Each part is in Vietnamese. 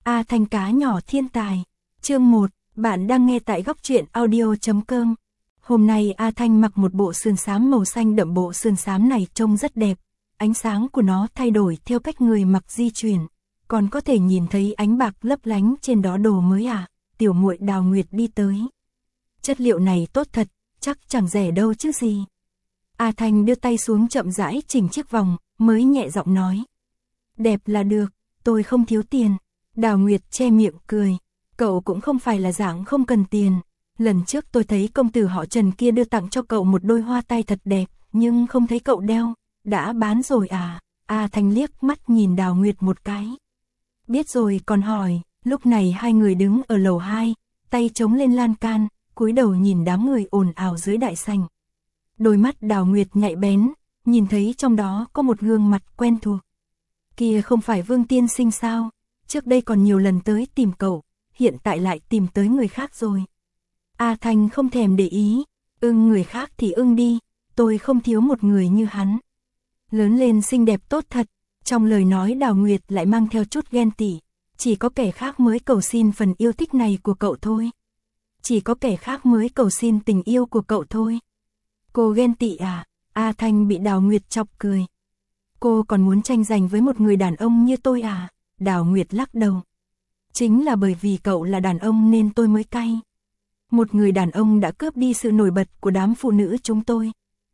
A Thanh cá nhỏ thiên tài. Chương 1, bạn đang nghe tại góc truyện audio.com. Hôm nay A Thanh mặc một bộ sườn xám màu xanh đậm, bộ sườn xám này trông rất đẹp. Ánh sáng của nó thay đổi theo cách người mặc di chuyển, còn có thể nhìn thấy ánh bạc lấp lánh trên đó. Đồ mới à? Tiểu muội Đào Nguyệt đi tới. Chất liệu này tốt thật, chắc chẳng rẻ đâu chứ gì. A Thanh đưa tay xuống chậm rãi chỉnh chiếc vòng, mới nhẹ giọng nói. Đẹp là được, tôi không thiếu tiền. Đào Nguyệt che miệng cười. Cậu cũng không phải là dạng không cần tiền. Lần trước tôi thấy công tử họ Trần kia đưa tặng cho cậu một đôi hoa tai thật đẹp, nhưng không thấy cậu đeo. Đã bán rồi à? A Thanh liếc mắt nhìn Đào Nguyệt một cái. Biết rồi còn hỏi. Lúc này hai người đứng ở lầu 2, tay chống lên lan can, cúi đầu nhìn đám người ồn ào dưới đại sảnh. Đôi mắt Đào Nguyệt nhạy bén, nhìn thấy trong đó có một gương mặt quen thuộc. Kia không phải Vương tiên sinh sao? Trước đây còn nhiều lần tới tìm cậu, hiện tại lại tìm tới người khác rồi. A Thanh không thèm để ý, ưng người khác thì ưng đi, tôi không thiếu một người như hắn. Lớn lên xinh đẹp tốt thật. Trong lời nói Đào Nguyệt lại mang theo chút ghen tị. Chỉ có kẻ khác mới cầu xin phần yêu thích này của cậu thôi. Chỉ có kẻ khác mới cầu xin tình yêu của cậu thôi. Cô ghen tị à? A Thanh bị Đào Nguyệt chọc cười. Cô còn muốn tranh giành với một người đàn ông như tôi à? Đào Nguyệt lắc đầu. Chính là bởi vì cậu là đàn ông nên tôi mới cay. Một người đàn ông đã cướp đi sự nổi bật của đám phụ nữ chúng tôi.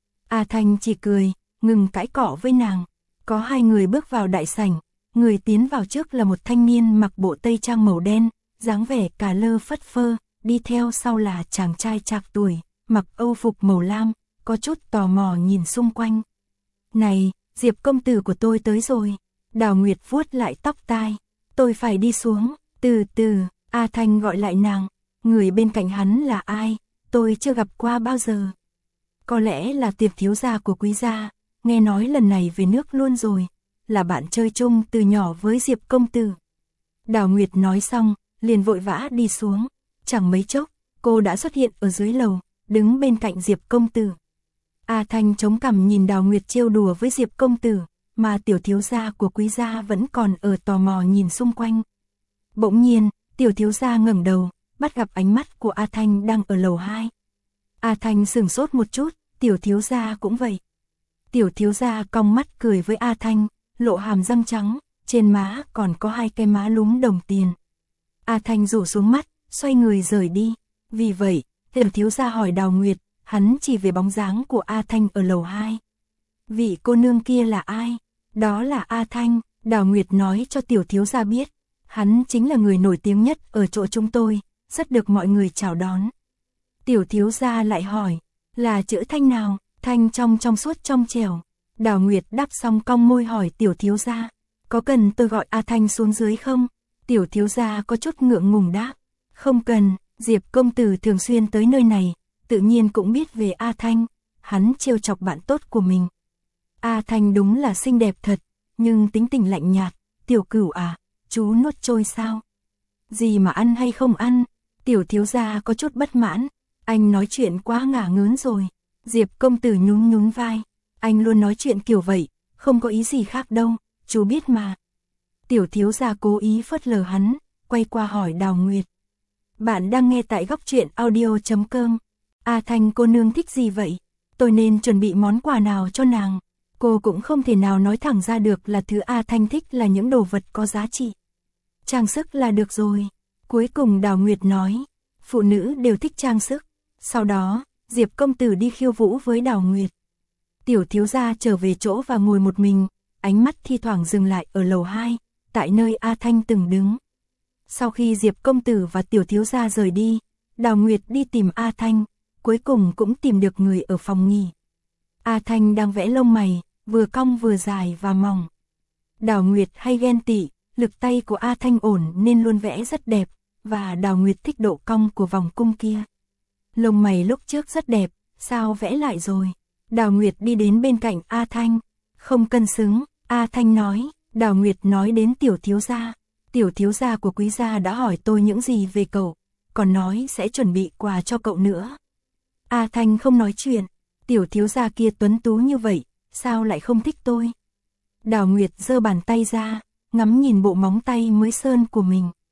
A Thanh chỉ cười, ngừng cãi cọ với nàng. Có hai người bước vào đại sảnh. Người tiến vào trước là một thanh niên mặc bộ tây trang màu đen, dáng vẻ cà lơ phất phơ, đi theo sau là chàng trai trạc tuổi, mặc âu phục màu lam, có chút tò mò nhìn xung quanh. Này, Diệp công tử của tôi tới rồi. Đào Nguyệt vuốt lại tóc tai. Tôi phải đi xuống, từ từ. A Thanh gọi lại nàng. Người bên cạnh hắn là ai? Tôi chưa gặp qua bao giờ. Có lẽ là Tiệp thiếu gia của Quý gia, nghe nói lần này về nước luôn rồi. Là bạn chơi chung từ nhỏ với Diệp công tử. Đào Nguyệt nói xong, liền vội vã đi xuống. Chẳng mấy chốc, cô đã xuất hiện ở dưới lầu, đứng bên cạnh Diệp công tử. A Thanh chống cằm nhìn Đào Nguyệt trêu đùa với Diệp công tử, mà tiểu thiếu gia của Quý gia vẫn còn ở tò mò nhìn xung quanh. Bỗng nhiên, tiểu thiếu gia ngẩng đầu, bắt gặp ánh mắt của A Thanh đang ở lầu 2. A Thanh sửng sốt một chút, tiểu thiếu gia cũng vậy. Tiểu thiếu gia cong mắt cười với A Thanh, lộ hàm răng trắng, trên má còn có hai cái má lúm đồng tiền. A Thanh rủ xuống mắt, xoay người rời đi. Vì vậy, tiểu thiếu gia hỏi Đào Nguyệt, hắn chỉ về bóng dáng của A Thanh ở lầu 2. Vị cô nương kia là ai? Đó là A Thanh. Đào Nguyệt nói cho tiểu thiếu gia biết. Hắn chính là người nổi tiếng nhất ở chỗ chúng tôi, rất được mọi người chào đón. Tiểu thiếu gia lại hỏi, là chữ Thanh nào? Thanh trong suốt trong trẻo. Đào Nguyệt đáp xong cong môi hỏi tiểu thiếu gia, có cần tôi gọi A Thanh xuống dưới không? Tiểu thiếu gia có chút ngượng ngùng đáp, không cần, Diệp công tử thường xuyên tới nơi này, tự nhiên cũng biết về A Thanh, hắn trêu chọc bạn tốt của mình. A Thanh đúng là xinh đẹp thật, nhưng tính tình lạnh nhạt. Tiểu cửu à, chú nuốt trôi sao? Gì mà ăn hay không ăn? Tiểu thiếu gia có chút bất mãn, anh nói chuyện quá ngả ngớn rồi. Diệp công tử nhún nhún vai, anh luôn nói chuyện kiểu vậy, không có ý gì khác đâu, chú biết mà. Tiểu thiếu gia cố ý phớt lờ hắn, quay qua hỏi Đào Nguyệt. Bạn đang nghe tại góc truyện audio.com. A Thanh cô nương thích gì vậy? Tôi nên chuẩn bị món quà nào cho nàng? Cô cũng không thể nào nói thẳng ra được là thứ A Thanh thích là những đồ vật có giá trị. Trang sức là được rồi. Cuối cùng Đào Nguyệt nói, phụ nữ đều thích trang sức. Sau đó, Diệp công tử đi khiêu vũ với Đào Nguyệt. Tiểu thiếu gia trở về chỗ và ngồi một mình, ánh mắt thi thoảng dừng lại ở lầu 2, tại nơi A Thanh từng đứng. Sau khi Diệp công tử và tiểu thiếu gia rời đi, Đào Nguyệt đi tìm A Thanh, cuối cùng cũng tìm được người ở phòng nghỉ. A Thanh đang vẽ lông mày, vừa cong vừa dài và mỏng. Đào Nguyệt hay ghen tị, lực tay của A Thanh ổn nên luôn vẽ rất đẹp, và Đào Nguyệt thích độ cong của vòng cung kia. Lông mày lúc trước rất đẹp, sao vẽ lại rồi? Đào Nguyệt đi đến bên cạnh A Thanh. Không cân xứng, A Thanh nói. Đào Nguyệt nói đến tiểu thiếu gia. Tiểu thiếu gia của Quý gia đã hỏi tôi những gì về cậu, còn nói sẽ chuẩn bị quà cho cậu nữa. A Thanh không nói chuyện. Tiểu thiếu gia kia tuấn tú như vậy, sao lại không thích tôi? Đào Nguyệt giơ bàn tay ra, ngắm nhìn bộ móng tay mới sơn của mình.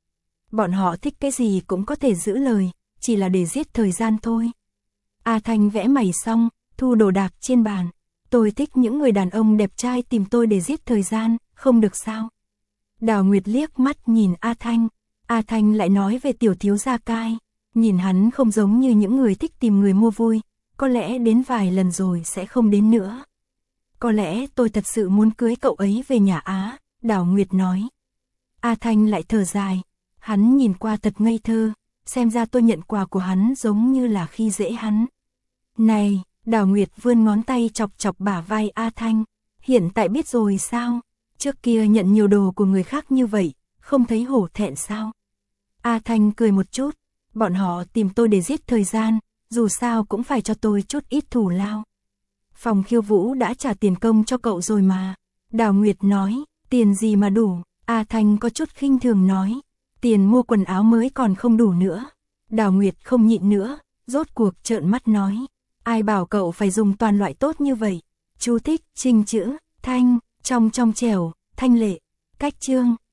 bọn họ thích cái gì cũng có thể giữ lời, chỉ là để giết thời gian thôi. A Thanh vẽ mày xong, thu đồ đạc trên bàn. Tôi thích những người đàn ông đẹp trai tìm tôi để giết thời gian, không được sao? Đào Nguyệt liếc mắt nhìn A Thanh. A Thanh lại nói về tiểu thiếu gia Cai. Nhìn hắn không giống như những người thích tìm người mua vui, có lẽ đến vài lần rồi sẽ không đến nữa. Có lẽ tôi thật sự muốn cưới cậu ấy về nhà Á, Đào Nguyệt nói. A Thanh lại thở dài. Hắn nhìn qua thật ngây thơ, xem ra tôi nhận quà của hắn giống như là khi dễ hắn. Này, Đào Nguyệt vươn ngón tay chọc chọc bả vai A Thanh. Hiện tại biết rồi sao? Trước kia nhận nhiều đồ của người khác như vậy, không thấy hổ thẹn sao? A Thanh cười một chút. Bọn họ tìm tôi để giết thời gian, dù sao cũng phải cho tôi chút ít thù lao. Phòng khiêu vũ đã trả tiền công cho cậu rồi mà. Đào Nguyệt nói, tiền gì mà đủ? A Thanh có chút khinh thường nói, tiền mua quần áo mới còn không đủ nữa. Đào Nguyệt không nhịn nữa, rốt cuộc trợn mắt nói, ai bảo cậu phải dùng toàn loại tốt như vậy? Chú thích, trình chữ, thanh, trong trẻo, thanh lệ, cách chương.